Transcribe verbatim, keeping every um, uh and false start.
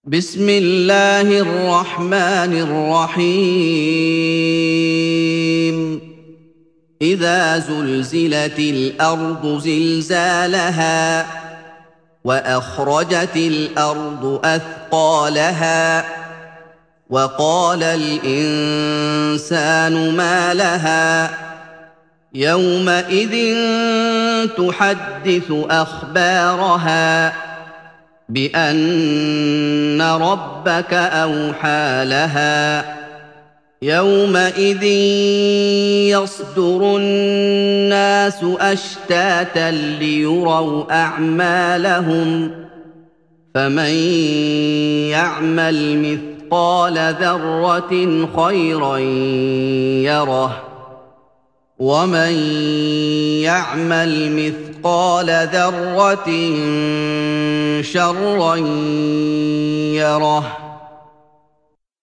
بسم الله الرحمن الرحيم إذا زلزلت الأرض زلزالها وأخرجت الأرض أثقالها وقال الإنسان ما لها يومئذ تحدث أخبارها بأن ربك أوحى لها يومئذ يصدر الناس أشتاتا ليروا أعمالهم فمن يعمل مثقال ذرة خيرا يره ومن يعمل مثقال ذرة شرا يره